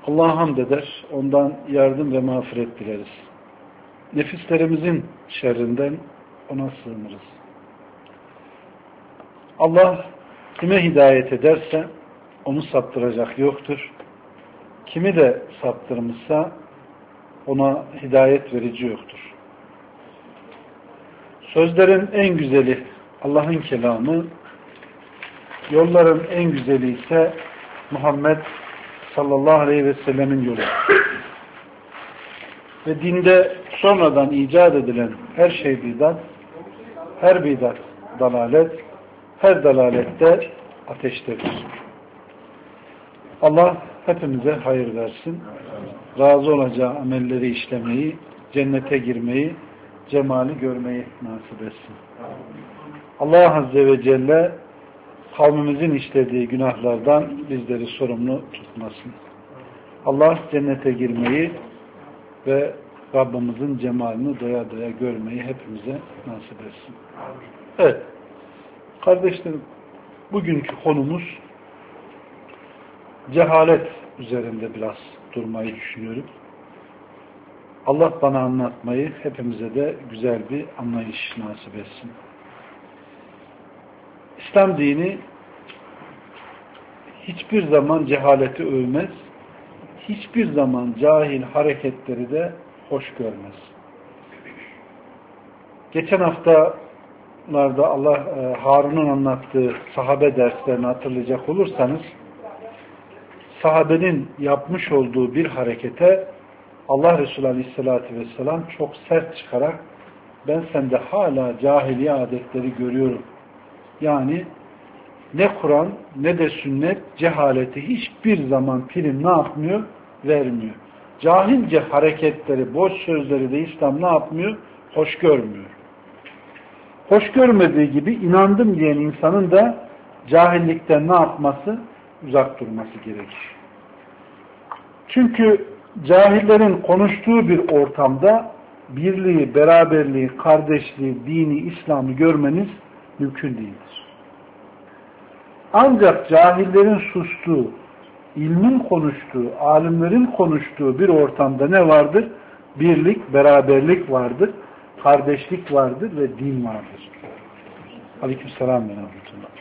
Allah'a hamd eder, ondan yardım ve mağfiret dileriz. Nefislerimizin şerrinden ona sığınırız. Allah kime hidayet ederse onu saptıracak yoktur. Kimi de saptırmışsa ona hidayet verici yoktur. Sözlerin en güzeli Allah'ın kelamı, yolların en güzeli ise Muhammed sallallahu aleyhi ve sellemin yolu. Ve dinde sonradan icat edilen her şey bidat, her bidat dalalet, her dalalette ateştedir. Allah hepimize hayır versin. Razı olacağı amelleri işlemeyi, cennete girmeyi, cemali görmeyi nasip etsin. Allah Azze ve Celle kavmimizin işlediği günahlardan bizleri sorumlu tutmasın. Allah cennete girmeyi ve Rabbimizin cemalini doya doya görmeyi hepimize nasip etsin. Evet. Kardeşlerim, bugünkü konumuz cehalet üzerinde biraz durmayı düşünüyorum. Allah bana anlatmayı, hepimize de güzel bir anlayış nasip etsin. İslam dini hiçbir zaman cehaleti övmez, hiçbir zaman cahil hareketleri de hoş görmez. Geçen haftalarda Allah Harun'un anlattığı sahabe derslerini hatırlayacak olursanız, sahabenin yapmış olduğu bir harekete Allah Resulü Aleyhisselatü Vesselam çok sert çıkarak ben sende hala cahiliye adetleri görüyorum. Yani ne Kur'an ne de sünnet cehaleti hiçbir zaman prim ne yapmıyor? Vermiyor. Cahilce hareketleri, boş sözleri de İslam ne yapmıyor? Hoş görmüyor. Hoş görmediği gibi inandım diyen insanın da cahillikten ne yapması? Uzak durması gerekir. Çünkü cahillerin konuştuğu bir ortamda birliği, beraberliği, kardeşliği, dini, İslam'ı görmeniz mümkün değildir. Ancak cahillerin sustuğu, ilmin konuştuğu, alimlerin konuştuğu bir ortamda ne vardır? Birlik, beraberlik vardır, kardeşlik vardır ve din vardır. Aleykümselam ve rahmetullah.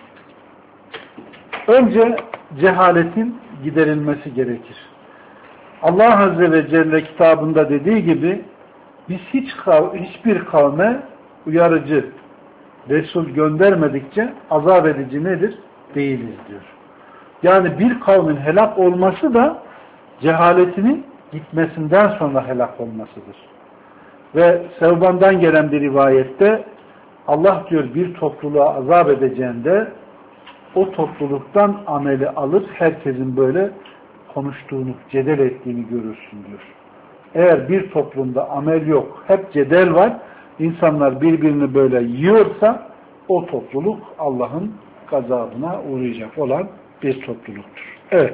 Önce cehaletin giderilmesi gerekir. Allah Azze ve Celle kitabında dediği gibi biz hiçbir kavme uyarıcı Resul göndermedikçe azap edici nedir? Değiliz diyor. Yani bir kavmin helak olması da cehaletinin gitmesinden sonra helak olmasıdır. Ve Sevban'dan gelen bir rivayette Allah diyor bir topluluğa azap edeceğinde o topluluktan ameli alır herkesin böyle konuştuğunu, cedel ettiğini görürsün diyor. Eğer bir toplumda amel yok, hep cedel var, insanlar birbirini böyle yiyorsa o topluluk Allah'ın gazabına uğrayacak olan bir topluluktur. Evet.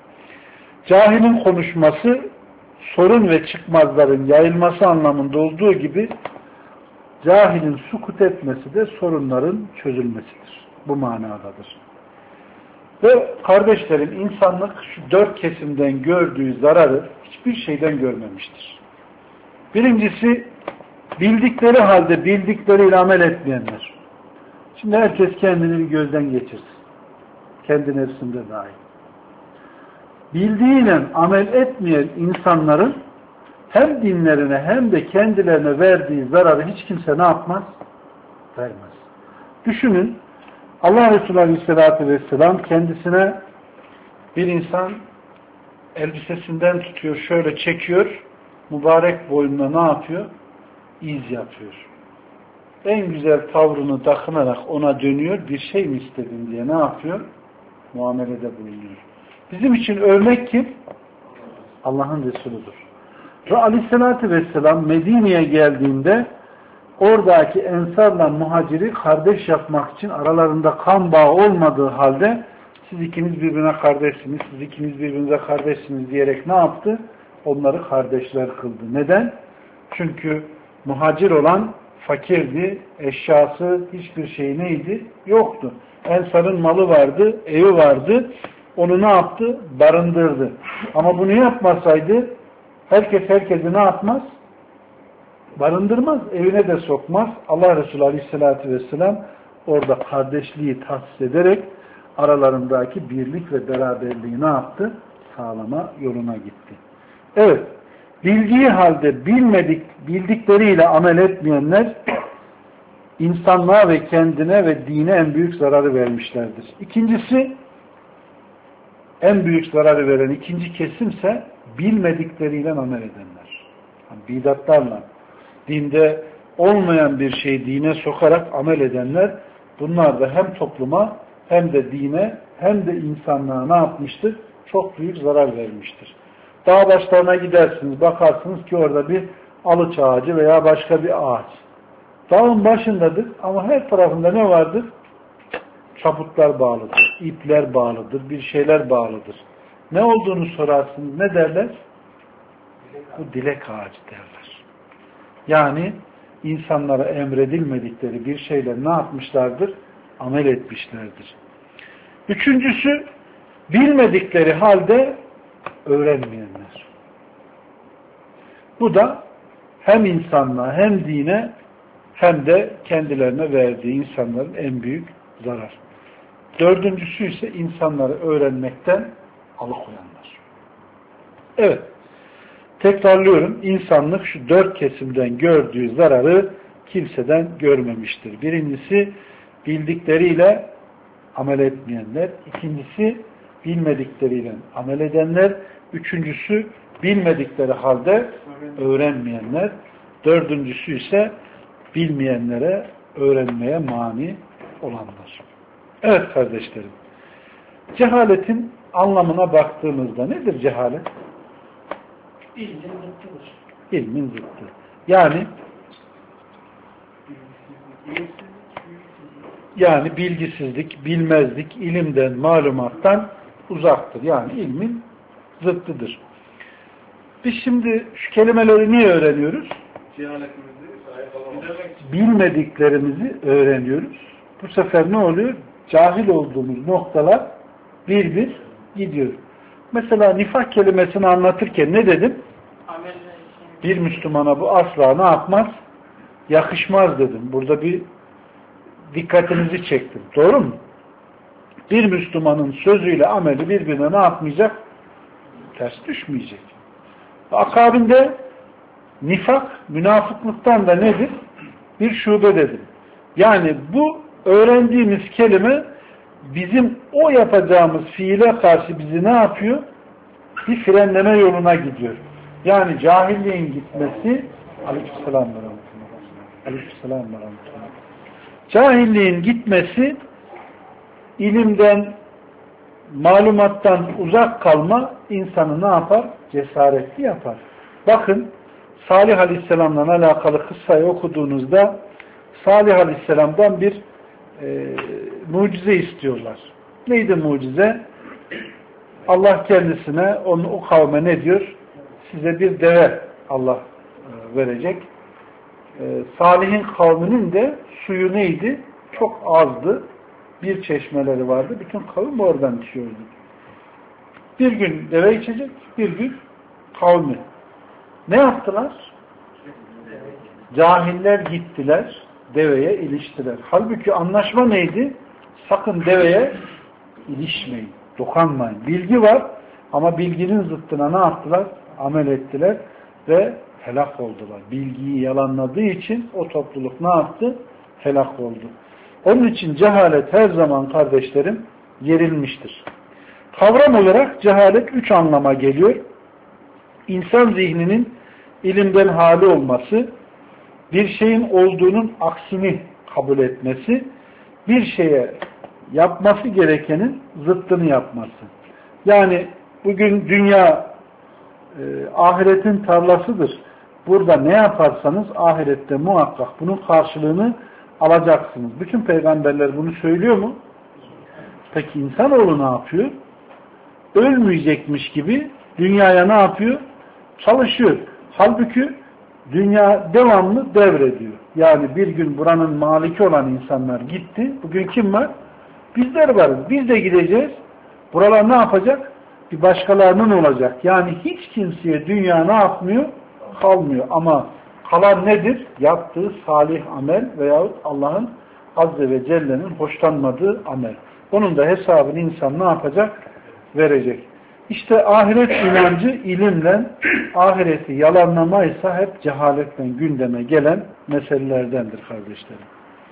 Cahilin konuşması sorun ve çıkmazların yayılması anlamında olduğu gibi cahilin sukut etmesi de sorunların çözülmesidir. Bu manadadır. Ve kardeşlerim insanlık şu dört kesimden gördüğü zararı hiçbir şeyden görmemiştir. Birincisi bildikleri halde bildikleriyle amel etmeyenler. Şimdi herkes kendini bir gözden geçirsin. Kendi nefsinde dahil. Bildiğiyle amel etmeyen insanların hem dinlerine hem de kendilerine verdiği zararı hiç kimse ne yapmaz? Vermez. Düşünün, Allah Resulü Aleyhisselatü Vesselam kendisine bir insan elbisesinden tutuyor, şöyle çekiyor, mübarek boynuna ne yapıyor? İz yapıyor. En güzel tavrını takınarak ona dönüyor, bir şey mi istedin diye ne yapıyor? Muamelede bulunuyor. Bizim için örnek kim? Allah'ın Resuludur. Ve Aleyhisselatü Vesselam Medine'ye geldiğinde oradaki ensarla muhaciri kardeş yapmak için aralarında kan bağı olmadığı halde siz ikiniz birbirine kardeşsiniz, siz ikiniz birbirinize kardeşsiniz diyerek ne yaptı? Onları kardeşler kıldı. Neden? Çünkü muhacir olan fakirdi, eşyası, hiçbir şey neydi? Yoktu. Ensar'ın malı vardı, evi vardı. onu ne yaptı? Barındırdı. Ama bunu yapmasaydı herkes herkesi ne yapmaz? Barındırmaz. Evine de sokmaz. Allah Resulü Aleyhisselatü Vesselam orada kardeşliği tahsis ederek aralarındaki birlik ve beraberliği ne yaptı? Sağlama yoluna gitti. Evet. Bildiği halde bildikleriyle amel etmeyenler insanlığa ve kendine ve dine en büyük zararı vermişlerdir. İkincisi, en büyük zararı veren ikinci kesimse bilmedikleriyle amel edenler. Yani bidatlarla, dinde olmayan bir şeyi dine sokarak amel edenler, bunlar da hem topluma hem de dine hem de insanlığa ne yapmıştır? Çok büyük zarar vermiştir. Dağ başlarına gidersiniz, bakarsınız ki orada bir alıç ağacı veya başka bir ağaç. Dağın başındadır ama her tarafında ne vardır? Çaputlar bağlıdır, ipler bağlıdır, bir şeyler bağlıdır. Ne olduğunu sorarsınız, ne derler? Bu dilek ağacı derler. Yani insanlara emredilmedikleri bir şeyle ne yapmışlardır? Amel etmişlerdir. Üçüncüsü, bilmedikleri halde öğrenmeyenler. Bu da hem insanlığa hem dine hem de kendilerine verdiği insanların en büyük zarar. Dördüncüsü ise insanları öğrenmekten alıkoyanlar. Evet. Tekrarlıyorum. İnsanlık şu dört kesimden gördüğü zararı kimseden görmemiştir. Birincisi bildikleriyle amel etmeyenler. İkincisi bilmedikleriyle amel edenler. Üçüncüsü bilmedikleri halde öğrenmeyenler. Dördüncüsü ise bilmeyenlere öğrenmeye mani olanlar. Evet kardeşlerim. Cehaletin anlamına baktığımızda nedir cehalet? İlmin zıttıdır. İlmin zıttı. Yani bilgisizlik, bilmezlik, ilimden, malumattan uzaktır. Yani ilmin zıttıdır. Biz şimdi şu kelimeleri niye öğreniyoruz? Bilmediklerimizi öğreniyoruz. Bu sefer ne oluyor? Cahil olduğumuz noktalar bir bir gidiyor. Mesela nifak kelimesini anlatırken ne dedim? Bir Müslümana bu asla ne yapmaz? Yakışmaz dedim. Burada bir dikkatinizi çektim. Doğru mu? Bir Müslümanın sözüyle ameli birbirine ne yapmayacak? Ters düşmeyecek. Akabinde nifak, münafıklıktan da nedir? Bir şube dedim. Yani bu öğrendiğimiz kelime bizim o yapacağımız fiile karşı bizi ne yapıyor? Bir frenleme yoluna gidiyor. Yani cahilliğin gitmesi aleykümselam ve rahmetullah. Aleykümselam ve rahmetullah. Cahilliğin gitmesi ilimden, malumattan uzak kalma insanı ne yapar? Cesaretli yapar. Bakın Salih Aleyhisselam'la alakalı kıssayı okuduğunuzda Salih Aleyhisselam'dan bir mucize istiyorlar. Neydi mucize? Allah kendisine, o kavme ne diyor? Size bir deve Allah verecek. Salih'in kavminin de suyu neydi? Çok azdı. Bir çeşmeleri vardı. Bütün kavim oradan içiyordu. Bir gün deve içecek, bir gün kavmi. Ne yaptılar? Cahiller gittiler, deveye iliştiler. Halbuki anlaşma neydi? Sakın deveye ilişmeyin, dokanmayın. Bilgi var ama bilginin zıttına ne yaptılar? Amel ettiler ve helak oldular. Bilgiyi yalanladığı için o topluluk ne yaptı? Helak oldu. Onun için cehalet her zaman kardeşlerim yerilmiştir. Kavram olarak cehalet üç anlama geliyor. İnsan zihninin ilimden hali olması, bir şeyin olduğunun aksini kabul etmesi, bir şeye yapması gerekenin zıttını yapması. Yani bugün dünya ahiretin tarlasıdır. Burada ne yaparsanız ahirette muhakkak bunun karşılığını alacaksınız. Bütün peygamberler bunu söylüyor mu? Peki insanoğlu ne yapıyor? Ölmeyecekmiş gibi dünyaya ne yapıyor? Çalışıyor. Halbuki dünya devamlı devrediyor. Yani bir gün buranın maliki olan insanlar gitti. Bugün kim var? Bizler varız. Biz de gideceğiz. Buralar ne yapacak? Bir başkalarının olacak. Yani hiç kimseye dünya ne yapmıyor? Kalmıyor. Ama kalan nedir? Yaptığı salih amel veyahut Allah'ın Azze ve Celle'nin hoşlanmadığı amel. Onun da hesabını insan ne yapacak? Verecek. İşte ahiret inancı ilimle, ahireti yalanlamaysa hep cehaletle gündeme gelen meselelerdendir kardeşlerim.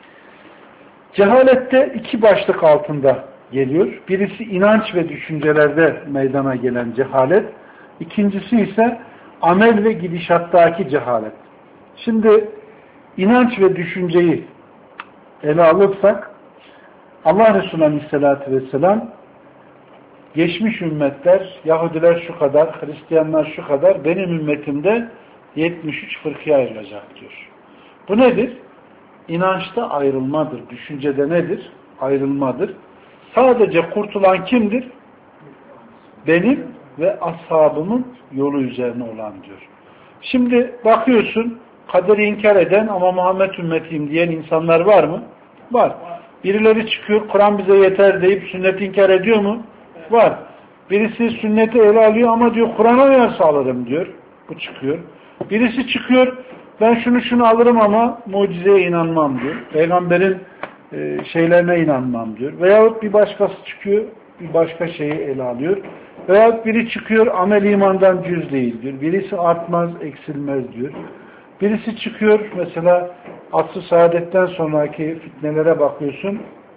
Cehalette iki başlık altında geliyor. Birisi inanç ve düşüncelerde meydana gelen cehalet. İkincisi ise amel ve gidişattaki cehalet. Şimdi inanç ve düşünceyi ele alırsak Allah Resulü Aleyhisselatü Vesselam geçmiş ümmetler, Yahudiler şu kadar, Hristiyanlar şu kadar, benim ümmetimde 73 fırkaya ayrılacak diyor. Bu nedir? İnançta ayrılmadır. Düşüncede nedir? Ayrılmadır. Sadece kurtulan kimdir? Benim ve ashabımın yolu üzerine olan diyor. Şimdi bakıyorsun, kaderi inkar eden ama Muhammed ümmetiyim diyen insanlar var mı? Var. Birileri çıkıyor, Kur'an bize yeter deyip sünneti inkar ediyor mu? Var. Birisi sünneti ele alıyor ama diyor Kur'an'a uyarsa alırım diyor. Bu çıkıyor. Birisi çıkıyor, ben şunu alırım ama mucizeye inanmam diyor. Peygamberin şeylerine inanmam diyor. Veyahut bir başkası çıkıyor, bir başka şeyi ele alıyor. Veyahut biri çıkıyor, amel imandan cüz değil diyor. Birisi artmaz, eksilmez diyor. Birisi çıkıyor, mesela asr-ı saadetten sonraki fitnelere bakıyorsun.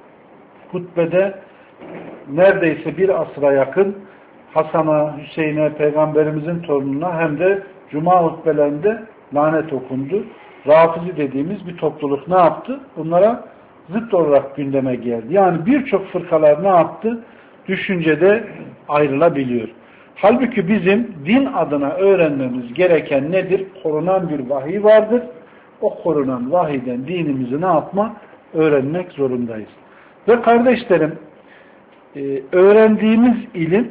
Hutbede neredeyse bir asra yakın Hasan'a, Hüseyin'e, Peygamberimizin torununa hem de Cuma hutbelerinde lanet okundu. Rafizi dediğimiz bir topluluk ne yaptı? Bunlara zıt olarak gündeme geldi. Yani birçok fırkalar ne yaptı? Düşüncede ayrılabiliyor. Halbuki bizim din adına öğrenmemiz gereken nedir? Korunan bir vahiy vardır. O korunan vahiyden dinimizi ne yapma? Öğrenmek zorundayız. Ve kardeşlerim, öğrendiğimiz ilim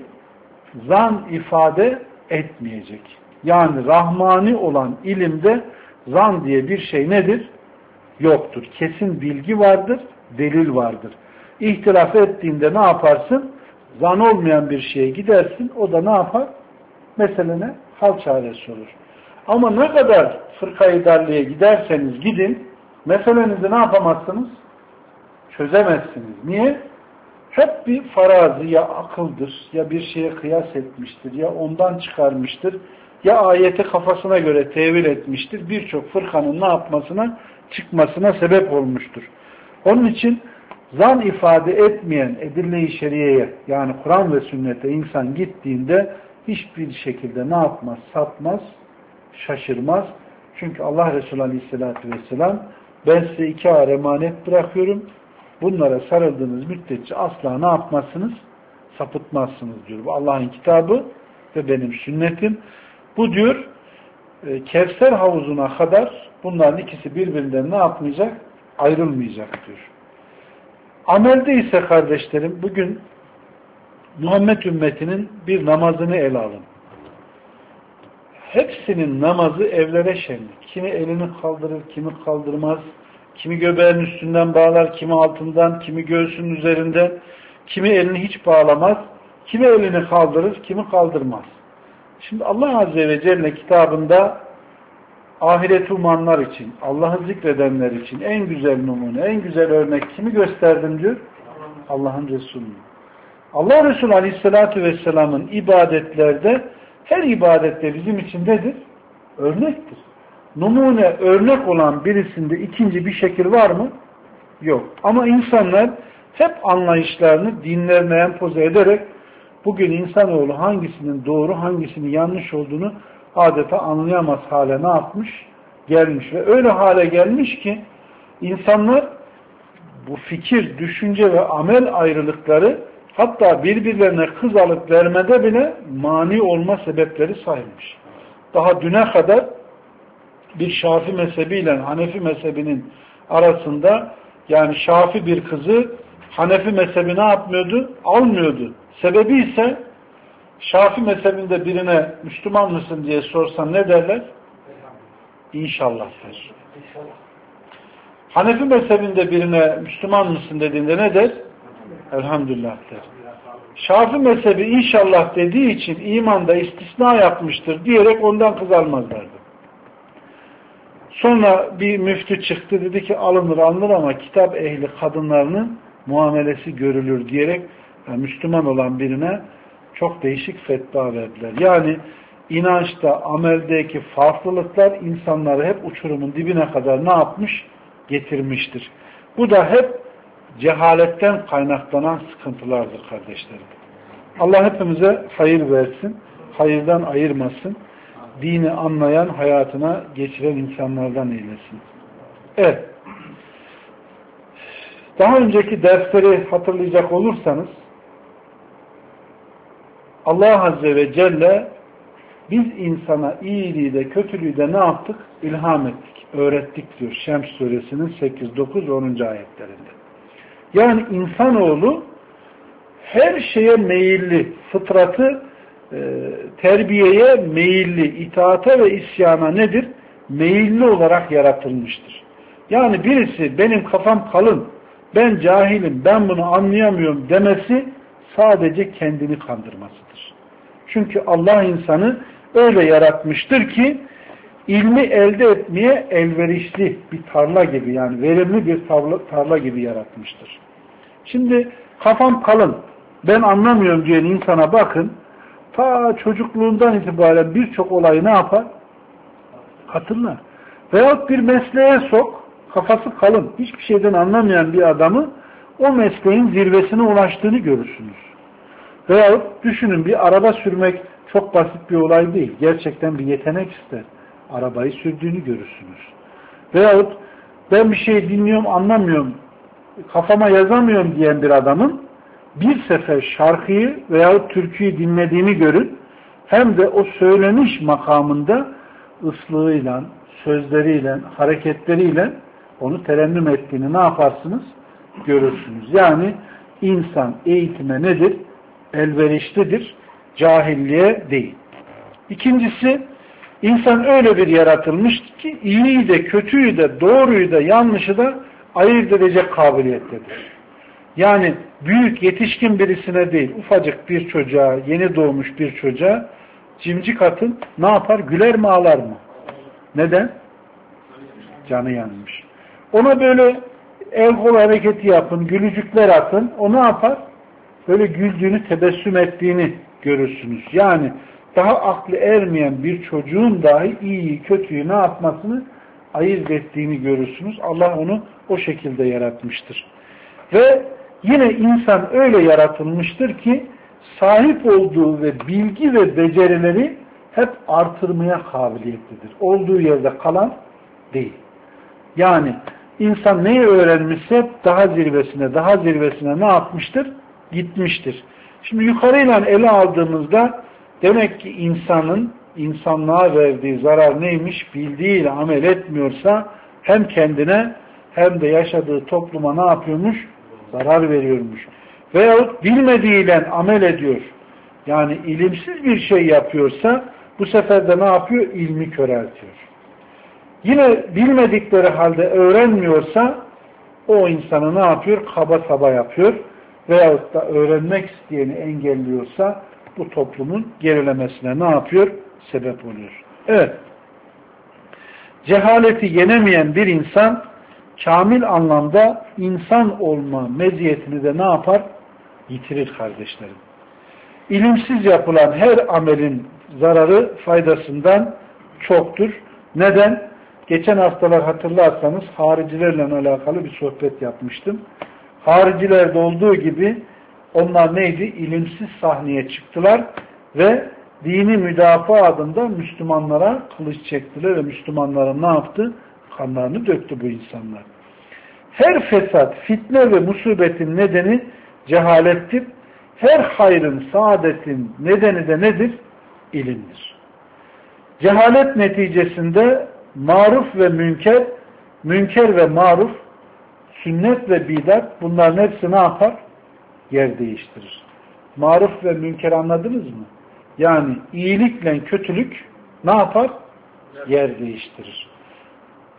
zan ifade etmeyecek. Yani rahmani olan ilimde zan diye bir şey nedir? Yoktur. Kesin bilgi vardır, delil vardır. İhtilaf ettiğinde ne yaparsın? Zan olmayan bir şeye gidersin, o da ne yapar? Meselene hal çaresi olur. Ama ne kadar fırkayı darlığa giderseniz gidin, meselenizi ne yapamazsınız? Çözemezsiniz. Niye? Hep bir farazi, ya akıldır, ya bir şeye kıyas etmiştir, ya ondan çıkarmıştır, ya ayeti kafasına göre tevil etmiştir. Birçok fırkanın ne yapmasına, çıkmasına sebep olmuştur. Onun için zan ifade etmeyen edille-i şeriyeye, yani Kur'an ve sünnete insan gittiğinde hiçbir şekilde ne yapmaz? Sapmaz, şaşırmaz. Çünkü Allah Resulü Aleyhisselatü Vesselam, ben size iki ağır emanet bırakıyorum. Bunlara sarıldığınız müddetçe asla ne yapmazsınız? Sapıtmazsınız diyor. Bu Allah'ın kitabı ve benim sünnetim. Bu diyor, Kevser havuzuna kadar bunların ikisi birbirinden ne yapmayacak? Ayrılmayacak diyor. Amelde ise kardeşlerim, bugün Muhammed ümmetinin bir namazını ele alın. Hepsinin namazı evlere şenlik. Kimi elini kaldırır, kimi kaldırmaz. Kimi göbeğin üstünden bağlar, kimi altından, kimi göğsünün üzerinden. Kimi elini hiç bağlamaz. Kimi elini kaldırır, kimi kaldırmaz. Şimdi Allah Azze ve Celle kitabında ahireti umanlar için, Allah'ı zikredenler için en güzel numune, en güzel örnek kimi gösterdim diyor? Allah'ın Resulü. Allah Resulü Aleyhisselatü Vesselam'ın ibadetlerde, her ibadette bizim için nedir? Örnektir. Numune, örnek olan birisinde ikinci bir şekil var mı? Yok. Ama insanlar hep anlayışlarını dinlerine empoze ederek bugün insanoğlu hangisinin doğru, hangisinin yanlış olduğunu adeta anlayamaz hale ne yapmış? Gelmiş. Ve öyle hale gelmiş ki insanlar bu fikir, düşünce ve amel ayrılıkları hatta birbirlerine kız alıp vermede bile mani olma sebepleri sayılmış. Daha düne kadar bir Şafii mezhebiyle Hanefi mezhebinin arasında, yani Şafii bir kızı Hanefi mezhebi ne yapmıyordu? Almıyordu. Sebebi ise Şafii mezhebinde birine Müslüman mısın diye sorsan ne derler? İnşallah der. Hanefi mezhebinde birine Müslüman mısın dediğinde ne der? Elhamdülillah der. Şafii mezhebi inşallah dediği için imanda istisna yapmıştır diyerek ondan kız almazlardı. Sonra bir müftü çıktı, dedi ki alınır ama kitap ehli kadınlarının muamelesi görülür diyerek Müslüman olan birine çok değişik fetva verdiler. Yani inançta, ameldeki farklılıklar insanları hep uçurumun dibine kadar ne yapmış? Getirmiştir. Bu da hep cehaletten kaynaklanan sıkıntılardır kardeşlerim. Allah hepimize hayır versin, hayırdan ayırmasın, dini anlayan, hayatına geçiren insanlardan eylesin. Evet. Daha önceki dersleri hatırlayacak olursanız Allah Azze ve Celle biz insana iyiliği de kötülüğü de ne yaptık? İlham ettik, öğrettik diyor Şems suresinin 8, 9 ve 10. ayetlerinde. Yani insanoğlu her şeye meyilli, fıtratı terbiyeye meyilli, itaate ve isyana nedir? Meyilli olarak yaratılmıştır. Yani birisi benim kafam kalın, ben cahilim, ben bunu anlayamıyorum demesi sadece kendini kandırmasıdır. Çünkü Allah insanı öyle yaratmıştır ki ilmi elde etmeye elverişli bir tarla gibi, yani verimli bir tarla gibi yaratmıştır. Şimdi kafam kalın, ben anlamıyorum diyen insana bakın, ta çocukluğundan itibaren birçok olayı ne yapar? Hatırlar. Veyahut bir mesleğe sok, kafası kalın, hiçbir şeyden anlamayan bir adamı o mesleğin zirvesine ulaştığını görürsünüz. Veyahut düşünün, bir araba sürmek çok basit bir olay değil. Gerçekten bir yetenek ister. Arabayı sürdüğünü görürsünüz. Veyahut ben bir şey dinliyorum, anlamıyorum, kafama yazamıyorum diyen bir adamın bir sefer şarkıyı veyahut türküyü dinlediğini görün, hem de o söyleniş makamında ıslığıyla, sözleriyle, hareketleriyle onu terennüm ettiğini ne yaparsınız? Görürsünüz. Yani insan eğitime nedir? Elverişlidir. Cahilliğe değil. İkincisi, insan öyle bir yaratılmıştır ki iyiyi de, kötüyü de, doğruyu da, yanlışı da ayırt edecek kabiliyettedir. Yani büyük, yetişkin birisine değil, ufacık bir çocuğa, yeni doğmuş bir çocuğa cimcik atın, ne yapar? Güler mi, ağlar mı? Neden? Canı yanmış. Ona böyle el kol hareketi yapın, gülücükler atın, o ne yapar? Böyle güldüğünü, tebessüm ettiğini görürsünüz. Yani daha aklı ermeyen bir çocuğun dahi iyiyi, kötüyü ne yapmasını ayırt ettiğini görürsünüz. Allah onu o şekilde yaratmıştır. Ve yine insan öyle yaratılmıştır ki sahip olduğu ve bilgi ve becerileri hep artırmaya kabiliyetlidir. Olduğu yerde kalan değil. Yani insan neyi öğrenmişse daha zirvesine ne yapmıştır? Gitmiştir. Şimdi yukarıyla ele aldığımızda demek ki insanlığa verdiği zarar neymiş? Bildiğiyle amel etmiyorsa hem kendine hem de yaşadığı topluma ne yapıyormuş? Zarar veriyormuş. Veyahut bilmediğiyle amel ediyor. Yani ilimsiz bir şey yapıyorsa bu sefer de ne yapıyor? İlmi köreltiyor. Yine bilmedikleri halde öğrenmiyorsa o insanı ne yapıyor? Kaba saba yapıyor. Veyahut da öğrenmek isteyeni engelliyorsa bu toplumun gerilemesine ne yapıyor? Sebep oluyor. Evet. Cehaleti yenemeyen bir insan kamil anlamda insan olma meziyetini de ne yapar? Yitirir kardeşlerim. İlimsiz yapılan her amelin zararı faydasından çoktur. Neden? Geçen haftalar hatırlarsanız haricilerle alakalı bir sohbet yapmıştım. Haricilerde olduğu gibi onlar neydi? İlimsiz sahneye çıktılar ve dini müdafaa adında Müslümanlara kılıç çektiler ve Müslümanların ne yaptı? Kanlarını döktü bu insanlar. Her fesat, fitne ve musibetin nedeni cehalettir. Her hayrın, saadetin nedeni de nedir? İlimdir. Cehalet neticesinde maruf ve münker, münker ve maruf, sünnet ve bidat, bunların hepsi ne yapar? Yer değiştirir. Maruf ve münker anladınız mı? Yani iyilikle kötülük ne yapar? Yer değiştirir.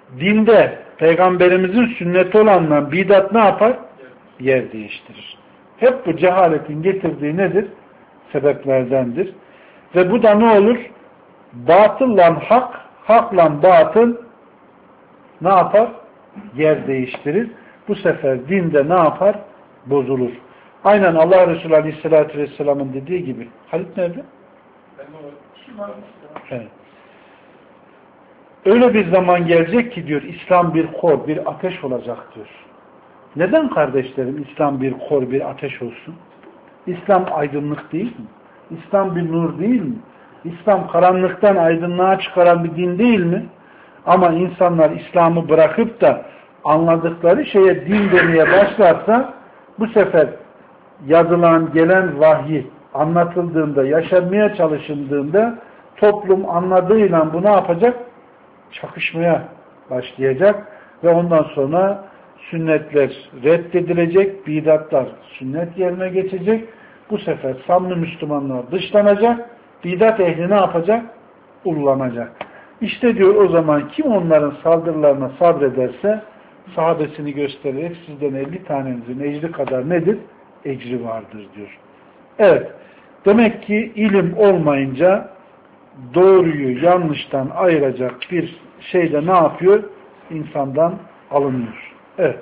Dinde Peygamberimizin sünneti olanla bidat ne yapar? Yer değiştirir. Hep bu cehaletin getirdiği nedir? Sebeplerdendir. Ve bu da ne olur? Batılla hak, hakla batıl ne yapar? Yer değiştirir. Bu sefer dinde ne yapar? Bozulur. Aynen Allah Resulü Aleyhisselatü Vesselam'ın dediği gibi. Halit nerede? Evet. Öyle bir zaman gelecek ki diyor, İslam bir kor, bir ateş olacak diyor. Neden kardeşlerim İslam bir kor, bir ateş olsun? İslam aydınlık değil mi? İslam bir nur değil mi? İslam karanlıktan aydınlığa çıkaran bir din değil mi? Ama insanlar İslam'ı bırakıp da anladıkları şeye din demeye başlarsa bu sefer yazılan gelen vahyi anlatıldığında, yaşanmaya çalışıldığında toplum anladığıyla bu ne yapacak? Çakışmaya başlayacak ve ondan sonra sünnetler reddedilecek, bidatlar sünnet yerine geçecek. Bu sefer samimi Müslümanlar dışlanacak, bidat ehli ne yapacak? Ullanacak. İşte diyor o zaman kim onların saldırılarına sabrederse sahabesini göstererek sizden 50 tanenizin ecri kadar nedir? Ecri vardır diyor. Evet. Demek ki ilim olmayınca doğruyu yanlıştan ayıracak bir şey de ne yapıyor? İnsandan alınıyor. Evet.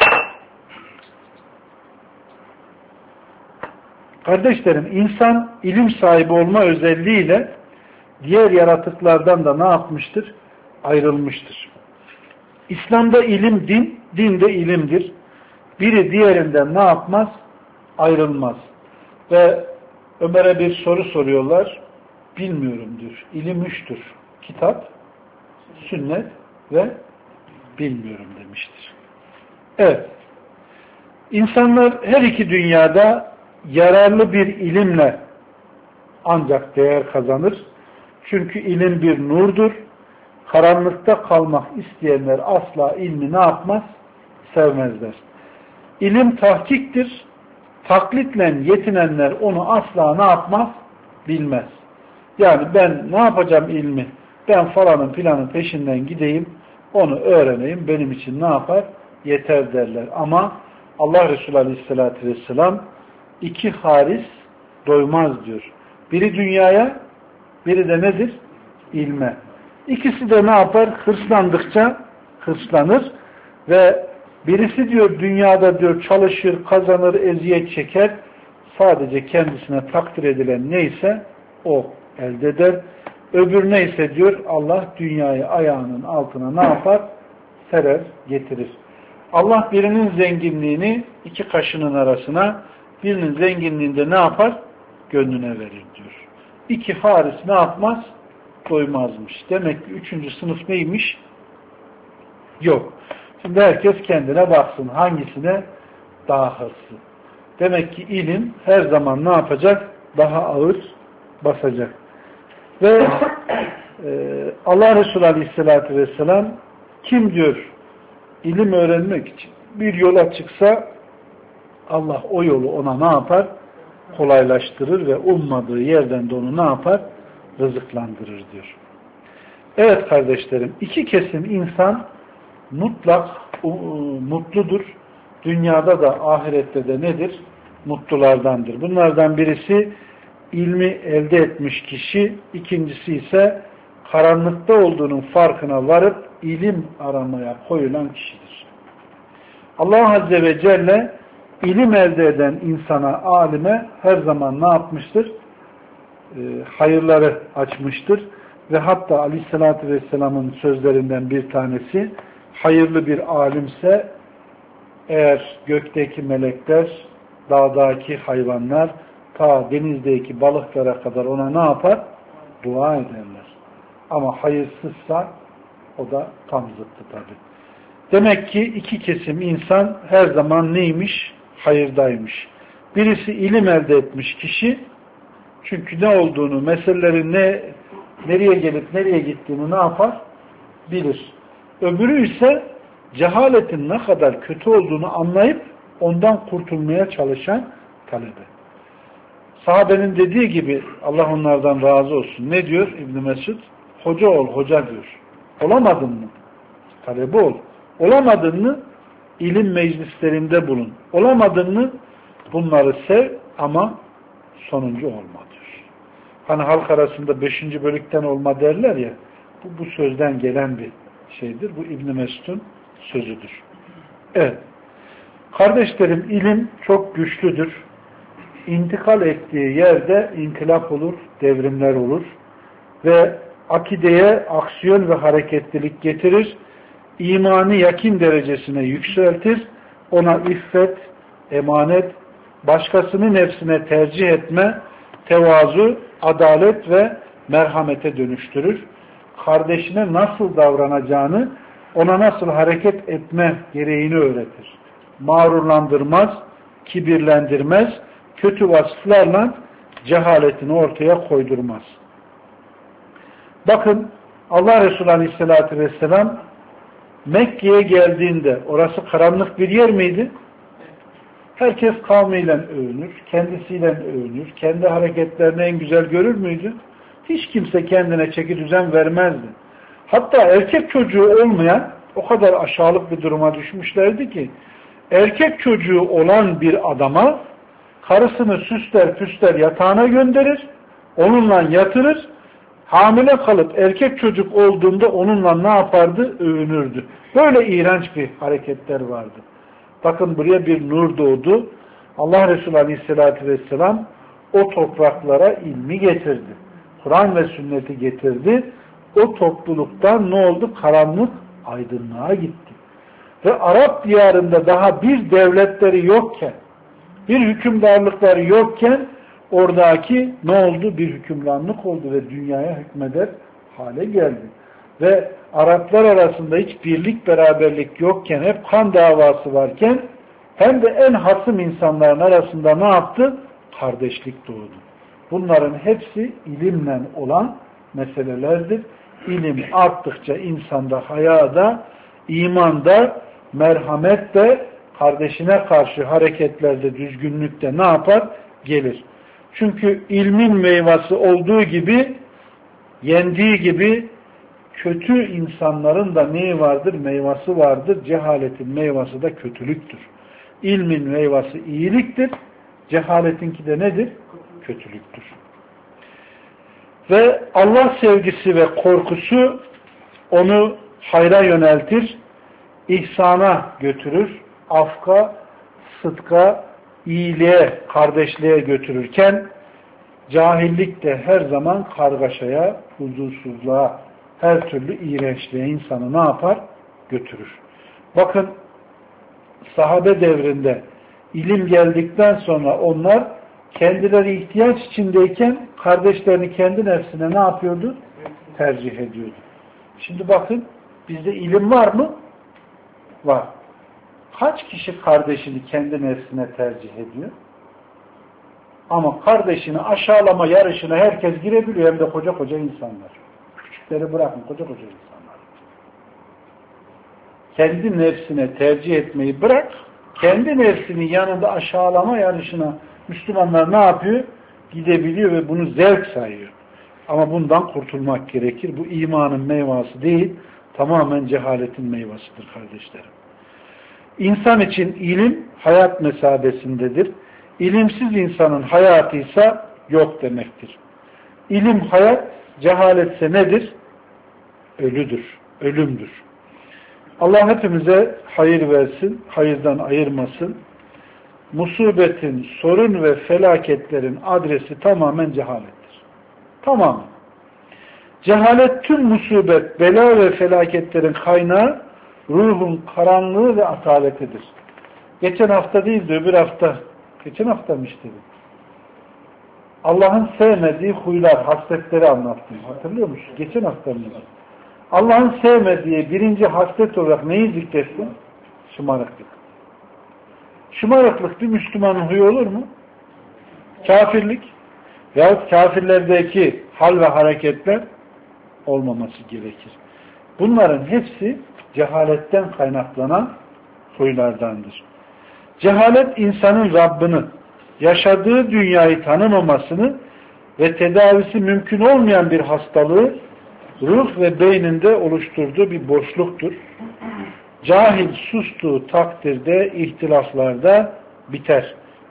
Kardeşlerim, insan ilim sahibi olma özelliğiyle diğer yaratıklardan da ne yapmıştır? Ayrılmıştır. İslam'da ilim din, din de ilimdir. Biri diğerinden ne yapmaz? Ayrılmaz. Ve Ömer'e bir soru soruyorlar. Bilmiyorum diyor. İlim üçtür. Kitap, sünnet ve bilmiyorum demiştir. Evet. İnsanlar her iki dünyada yararlı bir ilimle ancak değer kazanır. Çünkü ilim bir nurdur. Karanlıkta kalmak isteyenler asla ilmi ne yapmaz? Sevmezler. İlim tahkiktir. Taklitle yetinenler onu asla ne yapmaz? Bilmez. Yani ben ne yapacağım ilmi? Ben falanın filanın peşinden gideyim, onu öğreneyim, benim için ne yapar? Yeter derler. Ama Allah Resulü Aleyhisselatü Vesselam iki haris doymaz diyor. Biri dünyaya, biri de nedir? İlme. İkisi de ne yapar? Hırslandıkça hırslanır ve birisi diyor dünyada diyor çalışır, kazanır, eziyet çeker. Sadece kendisine takdir edilen neyse o elde eder. Öbür neyse diyor Allah dünyayı ayağının altına ne yapar? Serer, getirir. Allah birinin zenginliğini iki kaşının arasına, birinin zenginliğinde ne yapar? Gönlüne verir diyor. İki haris ne yapmaz? Doymazmış. Demek ki üçüncü sınıf neymiş? Yok. Şimdi herkes kendine baksın. Hangisine daha hırslı? Demek ki ilim her zaman ne yapacak? Daha ağır basacak. Ve Allah Resulü Aleyhisselatü Vesselam kim diyor ilim öğrenmek için bir yola çıksa Allah o yolu ona ne yapar? Kolaylaştırır ve ummadığı yerden de onu ne yapar? Rızıklandırır diyor. Evet kardeşlerim, iki kesim insan mutlak mutludur. Dünyada da ahirette de nedir? Mutlulardandır. Bunlardan birisi ilmi elde etmiş kişi, ikincisi ise karanlıkta olduğunun farkına varıp ilim aramaya koyulan kişidir. Allah Azze ve Celle ilim elde eden insana, alime her zaman ne yapmıştır? Hayırları açmıştır. Ve hatta Aleyhisselatü Vesselam'ın sözlerinden bir tanesi, hayırlı bir alimse eğer gökteki melekler, dağdaki hayvanlar, ta denizdeki balıklara kadar ona ne yapar? Dua ederler. Ama hayırsızsa o da tam zıttı tabi. Demek ki iki kesim insan her zaman neymiş? Hayırdaymış. Birisi ilim elde etmiş kişi, çünkü ne olduğunu, meselelerin nereye gelip nereye gittiğini ne yapar? Bilir. Öbürü ise cehaletin ne kadar kötü olduğunu anlayıp ondan kurtulmaya çalışan talebe. Sahabenin dediği gibi Allah onlardan razı olsun. Ne diyor İbn Mesud? Hoca ol, hoca diyor. Olamadın mı? Talebe ol. Olamadın mı? İlim meclislerinde bulun. Olamadın mı? Bunları sev ama sonuncu olma diyor. Hani halk arasında 5. bölükten olma derler ya, bu sözden gelen bir şeydir. Bu İbn Mesud'un sözüdür. Evet. Kardeşlerim, ilim çok güçlüdür. İntikal ettiği yerde inkılap olur, devrimler olur ve akideye aksiyon ve hareketlilik getirir. İmanı yakin derecesine yükseltir. Ona iffet, emanet, başkasının nefsine tercih etme, tevazu, adalet ve merhamete dönüştürür. Kardeşine nasıl davranacağını, ona nasıl hareket etme gereğini öğretir. Mağrurlandırmaz, kibirlendirmez, kötü vasıflarla cehaletini ortaya koydurmaz. Bakın Allah Resulü Aleyhisselatü Vesselam Mekke'ye geldiğinde orası karanlık bir yer miydi? Herkes kavmiyle övünür, kendisiyle övünür, kendi hareketlerini en güzel görür müydü? Hiç kimse kendine çeki düzen vermezdi. Hatta erkek çocuğu olmayan o kadar aşağılık bir duruma düşmüşlerdi ki erkek çocuğu olan bir adama karısını süsler püsler yatağına gönderir, onunla yatırır, hamile kalıp erkek çocuk olduğunda onunla ne yapardı? Övünürdü. Böyle iğrenç bir hareketler vardı. Bakın buraya bir nur doğdu. Allah Resulü Aleyhisselatü Vesselam o topraklara ilmi getirdi. Kur'an ve sünneti getirdi. O topluluktan ne oldu? Karanlık aydınlığa gitti. Ve Arap diyarında daha bir devletleri yokken, bir hükümdarlıkları yokken oradaki ne oldu? Bir hükümranlık oldu ve dünyaya hükmeder hale geldi. Ve Araplar arasında hiç birlik beraberlik yokken, hep kan davası varken hem de en hasım insanların arasında ne yaptı? Kardeşlik doğdu. Bunların hepsi ilimle olan meselelerdir. İlim arttıkça insanda hayada, imanda, merhamette, kardeşine karşı hareketlerde, düzgünlükte ne yapar? Gelir. Çünkü ilmin meyvesi olduğu gibi, yendiği gibi kötü insanların da neyi vardır? Meyvası vardır. Cehaletin meyvası da kötülüktür. İlmin meyvası iyiliktir. Cehaletinki de nedir? Kötülüktür. Ve Allah sevgisi ve korkusu onu hayra yöneltir, ihsana götürür, afka, sıdka, iyiliğe, kardeşliğe götürürken cahillik de her zaman kargaşaya, huzursuzluğa, her türlü iğrençliğe insanı ne yapar? Götürür. Bakın sahabe devrinde ilim geldikten sonra onlar kendileri ihtiyaç içindeyken kardeşlerini kendi nefsine ne yapıyordu? Tercih ediyordu. Şimdi bakın bizde ilim var mı? Var. Kaç kişi kardeşini kendi nefsine tercih ediyor? Ama kardeşini aşağılama yarışına herkes girebiliyor, hem de koca koca insanlar. Küçükleri bırakın, koca koca insanlar. Kendi nefsine tercih etmeyi bırak, kendi nefsinin yanında aşağılama yarışına Müslümanlar ne yapıyor? Gidebiliyor ve bunu zevk sayıyor. Ama bundan kurtulmak gerekir. Bu imanın meyvası değil, tamamen cehaletin meyvasıdır kardeşlerim. İnsan için ilim hayat mesabesindedir. İlimsiz insanın hayatı ise yok demektir. İlim hayat, cehaletse nedir? Ölüdür, ölümdür. Allah hepimize hayır versin, hayırdan ayırmasın. Musibetin, sorun ve felaketlerin adresi tamamen cehalettir. Tamamen. Cehalet tüm musibet, bela ve felaketlerin kaynağı ruhun karanlığı ve asaletidir. Geçen hafta değil de öbür hafta, geçen hafta mı işte? Allah'ın sevmediği huylar, hasletleri anlattım. Hatırlıyor musun? Geçen hafta mıydı? Allah'ın sevmediği birinci haslet olarak neyi zikrettin? Şımarıklık. Şımarıklık bir Müslümanın huyu olur mu? Kafirlik yahut kafirlerdeki hal ve hareketler olmaması gerekir. Bunların hepsi cehaletten kaynaklanan huylardandır. Cehalet insanın Rabbini, yaşadığı dünyayı tanımamasını ve tedavisi mümkün olmayan bir hastalığı ruh ve beyninde oluşturduğu bir boşluktur. Cahil sustuğu takdirde ihtilaflarda biter.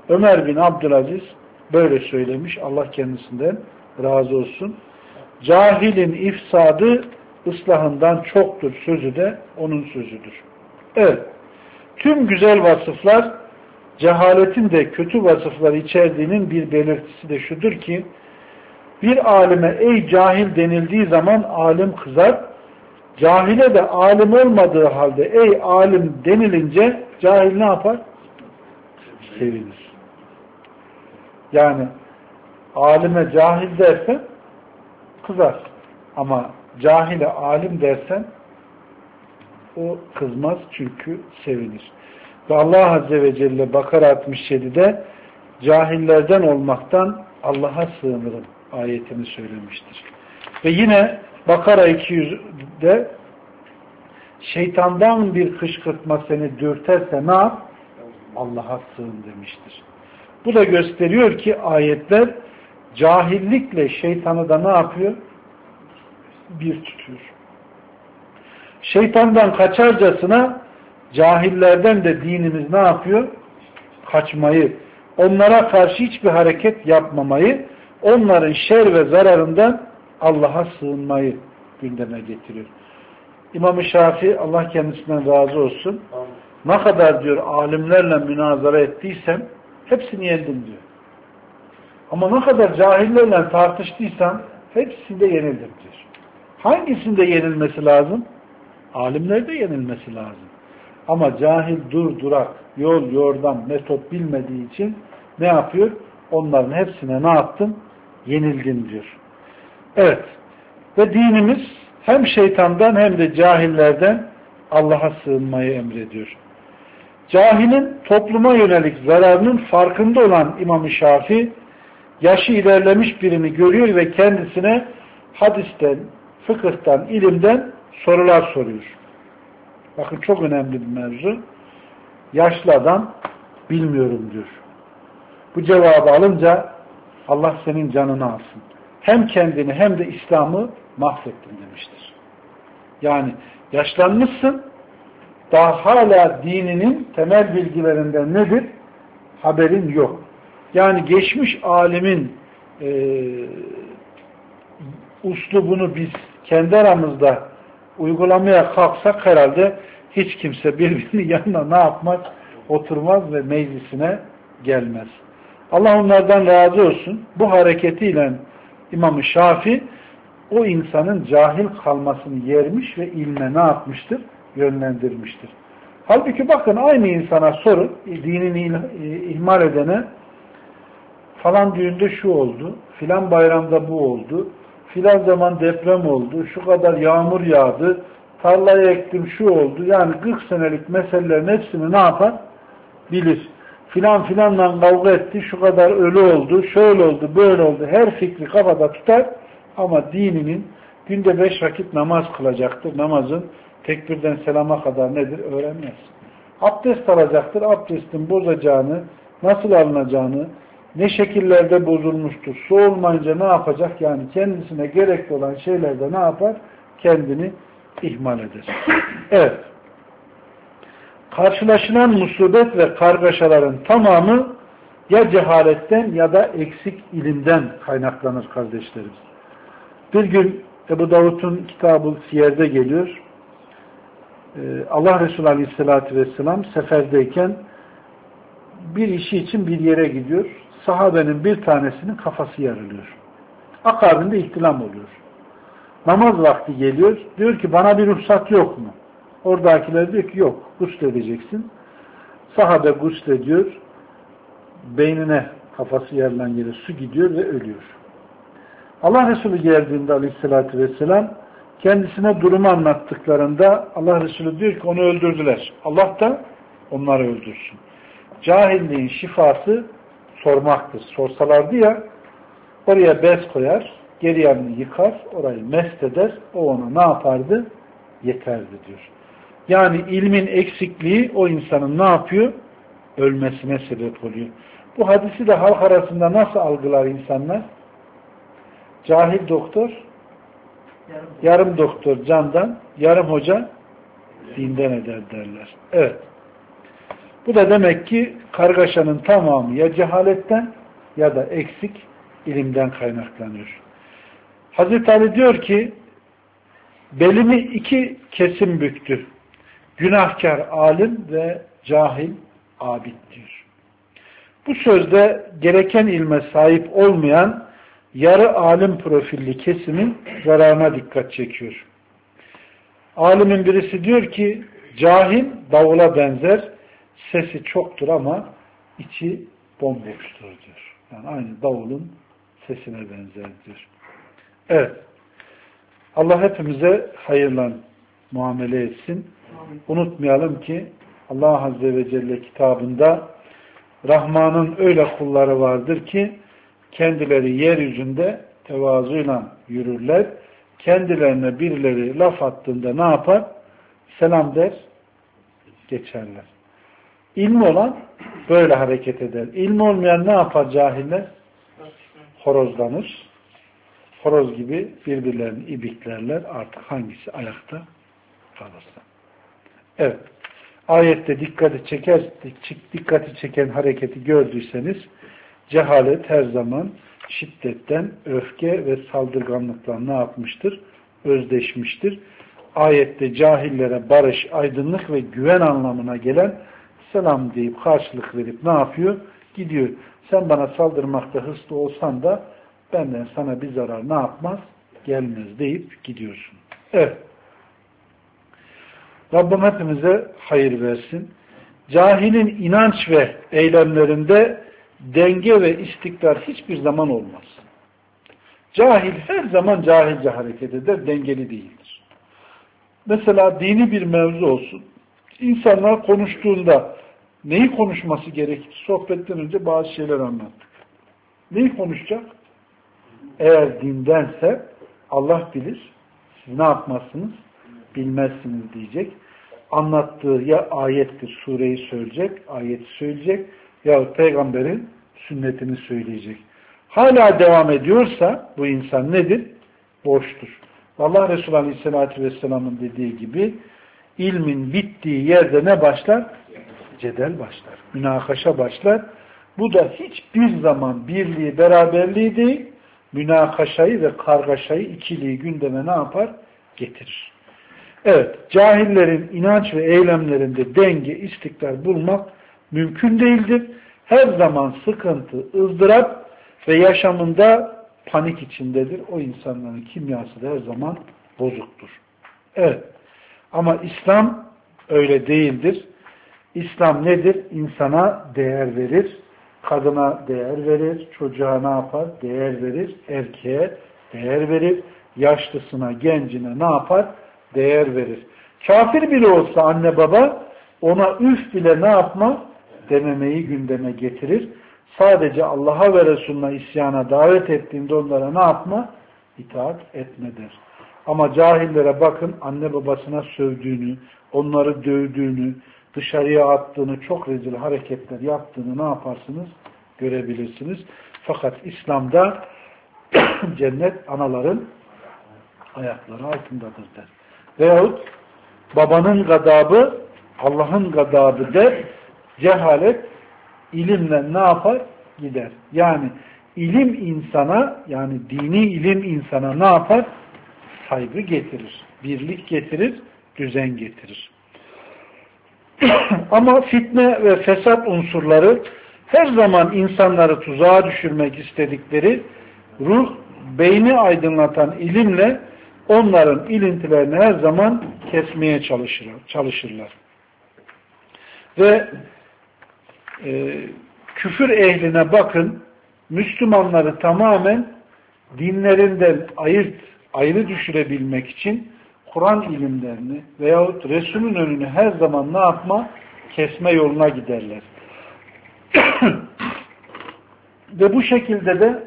Ömer bin Abdülaziz böyle söylemiş. Allah kendisinden razı olsun. Cahilin ifsadı ıslahından çoktur sözü de onun sözüdür. Evet. Tüm güzel vasıflar cehaletin de kötü vasıfları içerdiğinin bir belirtisi de şudur ki bir alime ey cahil denildiği zaman alim kızar. Cahile de alim olmadığı halde ey alim denilince cahil ne yapar? Sevinir. Yani alime cahil dersen kızar. Ama cahile alim dersen o kızmaz çünkü sevinir. Ve Allah Azze ve Celle Bakara 67'de cahillerden olmaktan Allah'a sığınırım ayetini söylemiştir. Ve yine Bakara 200'de şeytandan bir kışkırtma seni dürterse ne yap? Allah'a sığın demiştir. Bu da gösteriyor ki ayetler cahillikle şeytanı da ne yapıyor? Bir tutuyor. Şeytandan kaçarcasına cahillerden de dinimiz ne yapıyor? Kaçmayı, onlara karşı hiçbir hareket yapmamayı, onların şer ve zararından Allah'a sığınmayı gündeme getiriyor. İmam-ı Şafii Allah kendisinden razı olsun. Ne kadar diyor alimlerle münazara ettiysem hepsini yendim diyor. Ama ne kadar cahillerle tartıştıysam hepsinde yenildim diyor. Hangisinde yenilmesi lazım? Alimlerde yenilmesi lazım. Ama cahil durak, yol, yordam, metot bilmediği için ne yapıyor? Onların hepsine ne yaptım? Yenildim diyor. Evet. Ve dinimiz hem şeytandan hem de cahillerden Allah'a sığınmayı emrediyor. Cahilin topluma yönelik zararının farkında olan İmam-ı Şafii, yaşı ilerlemiş birini görüyor ve kendisine hadisten, fıkıhtan, ilimden sorular soruyor. Bakın çok önemli bir mevzu. Yaşlı adam bilmiyorum diyor. Bu cevabı alınca Allah senin canını alsın. Hem kendini hem de İslam'ı mahvettin demiştir. Yani yaşlanmışsın, daha hala dininin temel bilgilerinden nedir? Haberin yok. Yani geçmiş alimin uslubunu biz kendi aramızda uygulamaya kalksak herhalde hiç kimse birbirinin yanına ne yapmaz? Oturmaz ve meclisine gelmez. Allah onlardan razı olsun. Bu hareketiyle İmam-ı Şafii o insanın cahil kalmasını yermiş ve ilme ne yapmıştır? Yönlendirmiştir. Halbuki bakın aynı insana sorun, dinini ihmal edene falan düğünde şu oldu, filan bayramda bu oldu, filan zaman deprem oldu, şu kadar yağmur yağdı, tarlaya ektim şu oldu. Yani 40 senelik meselelerin hepsini ne yapar? Bilir. Filan filanla kavga etti, şu kadar ölü oldu, şöyle oldu, böyle oldu. Her fikri kafada tutar ama dininin günde 5 vakit namaz kılacaktır. Namazın tekbirden selama kadar nedir? Öğrenmez. Abdest alacaktır. Abdestin bozacağını, nasıl alınacağını, ne şekillerde bozulmuştur, su olmayınca ne yapacak? Yani kendisine gerekli olan şeylerde ne yapar? Kendini ihmal eder. Evet. Karşılaşılan musibet ve kargaşaların tamamı ya cehaletten ya da eksik ilimden kaynaklanır kardeşlerim. Bir gün Ebu Davud'un Kitab-ı Siyer'de geliyor. Allah Resulü Aleyhisselatü Vesselam seferdeyken bir işi için bir yere gidiyor. Sahabenin bir tanesinin kafası yarılıyor. Akabinde ihtilam oluyor. Namaz vakti geliyor. Diyor ki bana bir ruhsat yok mu? Oradakiler diyor ki yok. Gusledeceksin. Sahabe guslediyor. Beynine kafası yarılan yere su gidiyor ve ölüyor. Allah Resulü geldiğinde Aleyhisselatü Vesselam kendisine durumu anlattıklarında Allah Resulü diyor ki onu öldürdüler. Allah da onları öldürsün. Cahilliğin şifası sormaktır. Sorsalardı ya oraya bez koyar, geri yanını yıkar, orayı mest eder, o ona ne yapardı? Yeterdi diyor. Yani ilmin eksikliği o insanın ne yapıyor? Ölmesine sebep oluyor. Bu hadisi de halk arasında nasıl algılar insanlar? Cahil doktor, yarım doktor candan, yarım hoca dinden eder derler. Evet. Bu da demek ki kargaşanın tamamı ya cehaletten ya da eksik ilimden kaynaklanıyor. Hazreti Ali diyor ki belimi iki kesim büktü. Günahkar alim ve cahil abid diyor. Bu sözde gereken ilme sahip olmayan yarı alim profilli kesimin zararına dikkat çekiyor. Alimin birisi diyor ki cahil davula benzer, sesi çoktur ama içi bomboştur diyor. Yani aynı davulun sesine benzer diyor. Evet. Allah hepimize hayırla muamele etsin. Unutmayalım ki Allah Azze ve Celle kitabında Rahman'ın öyle kulları vardır ki kendileri yeryüzünde tevazuyla yürürler. Kendilerine birileri laf attığında ne yapar? Selam der, geçerler. İlmi olan böyle hareket eder. İlmi olmayan ne yapar cahiller? Horozlanır. Horoz gibi birbirlerini ibiklerler. Artık hangisi ayakta kalırsa. Evet. Ayette dikkati çeken hareketi gördüyseniz cehalet her zaman şiddetten, öfke ve saldırganlıkla ne yapmıştır? Özdeşmiştir. Ayette cahillere barış, aydınlık ve güven anlamına gelen selam deyip karşılık verip ne yapıyor? Gidiyor. Sen bana saldırmakta hırslı olsan da benden sana bir zarar ne yapmaz? Gelmez deyip gidiyorsun. Evet. Rabbim hepimize hayır versin. Cahilin inanç ve eylemlerinde denge ve istikrar hiçbir zaman olmaz. Cahil her zaman cahilce hareket eder, dengeli değildir. Mesela dini bir mevzu olsun. İnsanlar konuştuğunda neyi konuşması gerekir? Sohbetten önce bazı şeyler anlattık. Neyi konuşacak? Eğer dindense Allah bilir. Siz ne yapmazsınız? Bilmezsiniz diyecek. Anlattığı ya ayettir, sureyi söyleyecek, ayeti söyleyecek yahut peygamberin sünnetini söyleyecek. Hala devam ediyorsa bu insan nedir? Boştur. Allah Resulü Aleyhisselatü Vesselam'ın dediği gibi ilmin bittiği yerde ne başlar? Cedel başlar. Münakaşa başlar. Bu da hiçbir zaman birliği, beraberliği değil, münakaşayı ve kargaşayı, ikiliği gündeme ne yapar? Getirir. Evet, cahillerin inanç ve eylemlerinde denge, istikrar bulmak mümkün değildir. Her zaman sıkıntı, ızdırap ve yaşamında panik içindedir. O insanların kimyası da her zaman bozuktur. Evet, ama İslam öyle değildir. İslam nedir? İnsana değer verir, kadına değer verir, çocuğa ne yapar? Değer verir, erkeğe değer verir, yaşlısına, gencine ne yapar? Değer verir. Kafir bile olsa anne baba ona üf bile ne yapma? Dememeyi gündeme getirir. Sadece Allah'a ve Resulüne isyana davet ettiğinde onlara ne yapma? İtaat etme der. Ama cahillere bakın anne babasına sövdüğünü, onları dövdüğünü, dışarıya attığını, çok rezil hareketler yaptığını ne yaparsınız? Görebilirsiniz. Fakat İslam'da cennet anaların ayakları altındadır der. Veyahut babanın gadabı Allah'ın gadabı der. Cehalet ilimle ne yapar? Gider. Yani ilim insana, yani dini ilim insana ne yapar? Saygı getirir. Birlik getirir. Düzen getirir. Ama fitne ve fesat unsurları her zaman insanları tuzağa düşürmek istedikleri ruh, beyni aydınlatan ilimle onların ilintilerini her zaman kesmeye çalışırlar. Ve küfür ehline bakın, Müslümanları tamamen dinlerinden ayrı düşürebilmek için Kur'an ilimlerini veyahut Resul'ün önünü her zaman ne yapma? Kesme yoluna giderler. Ve bu şekilde de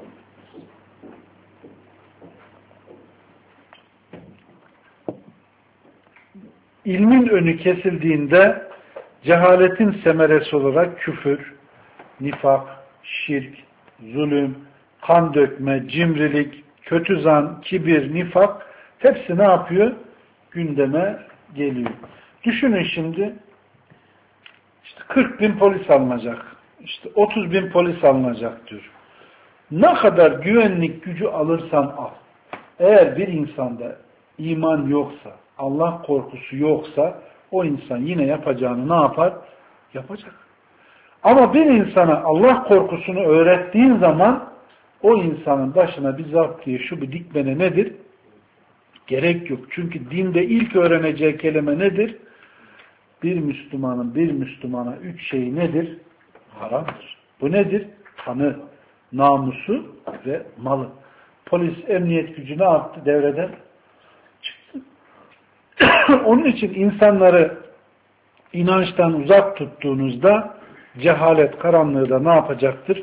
ilmin önü kesildiğinde cehaletin semeresi olarak küfür, nifak, şirk, zulüm, kan dökme, cimrilik, kötü zan, kibir, nifak hepsi ne yapıyor? Gündeme geliyor. Düşünün İşte 40.000 polis alınacak. İşte 30.000 polis alınacak diyor. Ne kadar güvenlik gücü alırsan al. Eğer bir insanda iman yoksa, Allah korkusu yoksa o insan yine yapacağını ne yapar? Yapacak. Ama bir insana Allah korkusunu öğrettiğin zaman o insanın başına bir zaptiye şu bir dikmene nedir? Gerek yok. Çünkü dinde ilk öğreneceği kelime nedir? Bir Müslümanın bir Müslümana 3 şeyi nedir? Haramdır. Bu nedir? Kanı, namusu ve malı. Polis emniyet gücü ne yaptı? Devreden çıktı. Onun için insanları inançtan uzak tuttuğunuzda cehalet karanlığı da ne yapacaktır?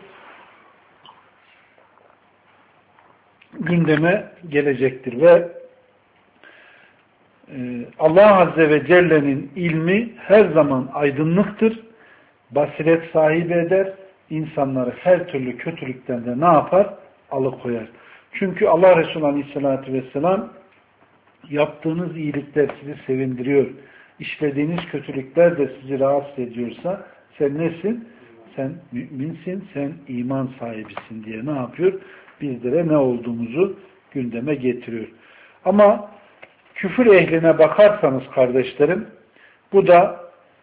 Gündeme gelecektir ve Allah Azze ve Celle'nin ilmi her zaman aydınlıktır. Basiret sahibi eder. İnsanları her türlü kötülükten de ne yapar? Alıkoyar. Çünkü Allah Resulü Aleyhisselatü Vesselam yaptığınız iyilikler sizi sevindiriyor. İşlediğiniz kötülükler de sizi rahatsız ediyorsa sen nesin? Sen müminsin, sen iman sahibisin diye ne yapıyor? Bizlere ne olduğumuzu gündeme getiriyor. Ama küfür ehline bakarsanız kardeşlerim, bu da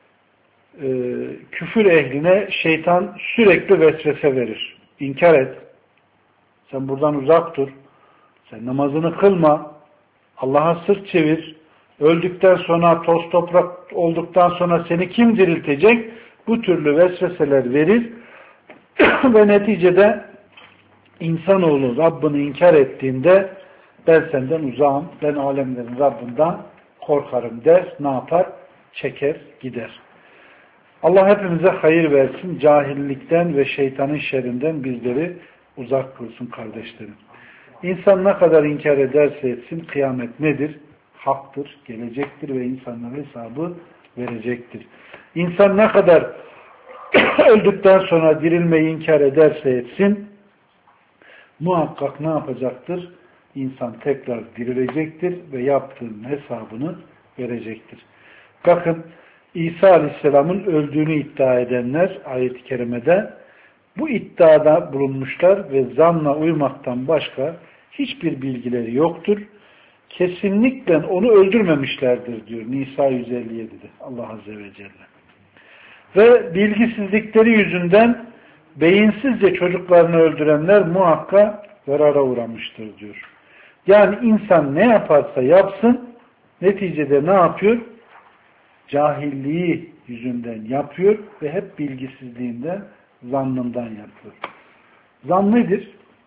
küfür ehline şeytan sürekli vesvese verir. İnkar et. Sen buradan uzak dur. Sen namazını kılma. Allah'a sırt çevir. Öldükten sonra, toz toprak olduktan sonra seni kim diriltecek? Bu türlü vesveseler verir. Ve neticede insanoğlu Rabbini inkar ettiğinde ben senden uzağım, ben alemlerin Rabbinden korkarım der. Ne yapar? Çeker, gider. Allah hepimize hayır versin. Cahillikten ve şeytanın şerrinden bizleri uzak kılsın kardeşlerim. İnsan ne kadar inkar ederse etsin, kıyamet nedir? Haktır, gelecektir ve insanlara hesabı verecektir. İnsan ne kadar öldükten sonra dirilmeyi inkar ederse etsin, muhakkak ne yapacaktır? İnsan tekrar dirilecektir ve yaptığının hesabını verecektir. Bakın, İsa Aleyhisselam'ın öldüğünü iddia edenler ayet-i kerimede bu iddiada bulunmuşlar ve zanla uymaktan başka hiçbir bilgileri yoktur. Kesinlikle onu öldürmemişlerdir diyor Nisa 157'de Allah Azze ve Celle. Ve bilgisizlikleri yüzünden beyinsizce çocuklarını öldürenler muhakkak zarara uğramıştır diyor. Yani insan ne yaparsa yapsın neticede ne yapıyor? Cahilliği yüzünden yapıyor ve hep bilgisizliğinden, zannından yapıyor. Zan nedir?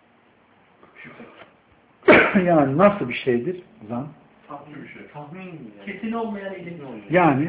Yani nasıl bir şeydir? Zan. Tahmin. Kesin olmayan ilim. Yani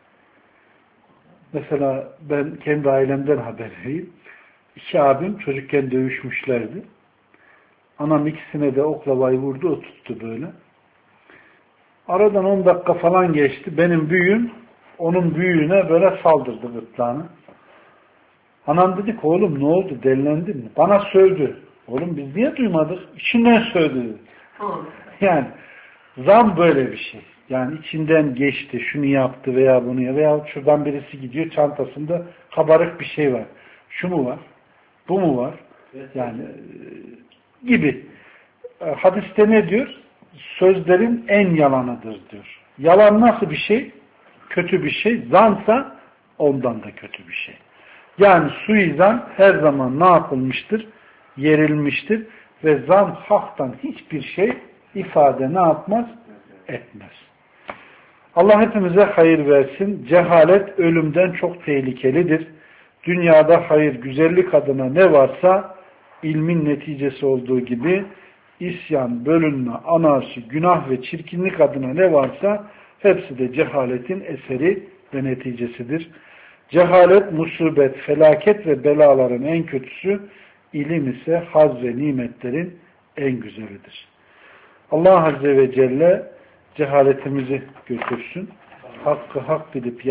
mesela ben kendi ailemden haber vereyim. 2 abim çocukken dövüşmüşlerdi. Anam ikisine de oklavayı vurdu, o tuttu böyle. Aradan 10 dakika falan geçti. Benim büyüğüm onun büyüğüne böyle saldırdı gırtlağına. Anam dedi ki oğlum ne oldu? Delilendin mi? Bana sövdü. Oğlum biz niye duymadık? İçinden sövdü. Yani zan böyle bir şey. Yani içinden geçti, şunu yaptı veya bunu ya veya şuradan birisi gidiyor çantasında kabarık bir şey var. Şu mu var? Bu mu var? Yani gibi. Hadiste ne diyor? Sözlerin en yalanıdır diyor. Yalan nasıl bir şey? Kötü bir şey. Zansa ondan da kötü bir şey. Yani suizan her zaman ne yapılmıştır? Yerilmiştir. Ve zan haktan hiçbir şey ifade ne yapmaz? Etmez. Allah hepimize hayır versin. Cehalet ölümden çok tehlikelidir. Dünyada hayır, güzellik adına ne varsa ilmin neticesi olduğu gibi isyan, bölünme, anarşi, günah ve çirkinlik adına ne varsa hepsi de cehaletin eseri ve neticesidir. Cehalet, musibet, felaket ve belaların en kötüsü, ilim ise haz ve nimetlerin en güzelidir. Allah Azze ve Celle cehaletimizi götürsün. Hakkı hak bilip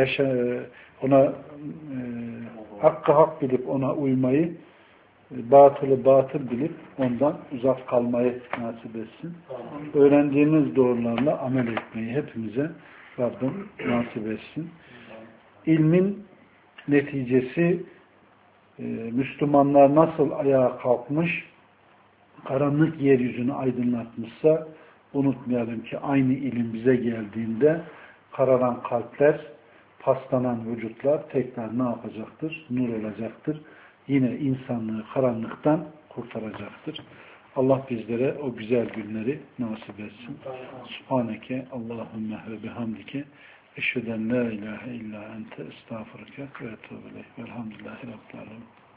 hakkı hak bilip ona uymayı, batılı batıl bilip ondan uzak kalmayı nasip etsin. Öğrendiğimiz doğrularla amel etmeyi hepimize Rabbim nasip etsin. İlmin neticesi Müslümanlar nasıl ayağa kalkmış, karanlık yeryüzünü aydınlatmışsa unutmayalım ki aynı ilim bize geldiğinde kararan kalpler, paslanan vücutlar tekrar ne yapacaktır? Nur olacaktır. Yine insanlığı karanlıktan kurtaracaktır. Allah bizlere o güzel günleri nasip etsin. Subhaneke Allahümme ve bihamdike eşheden la ilahe illa ente estağfurke ve etûbü ileyh. Velhamdülillahi Rabbil alemin.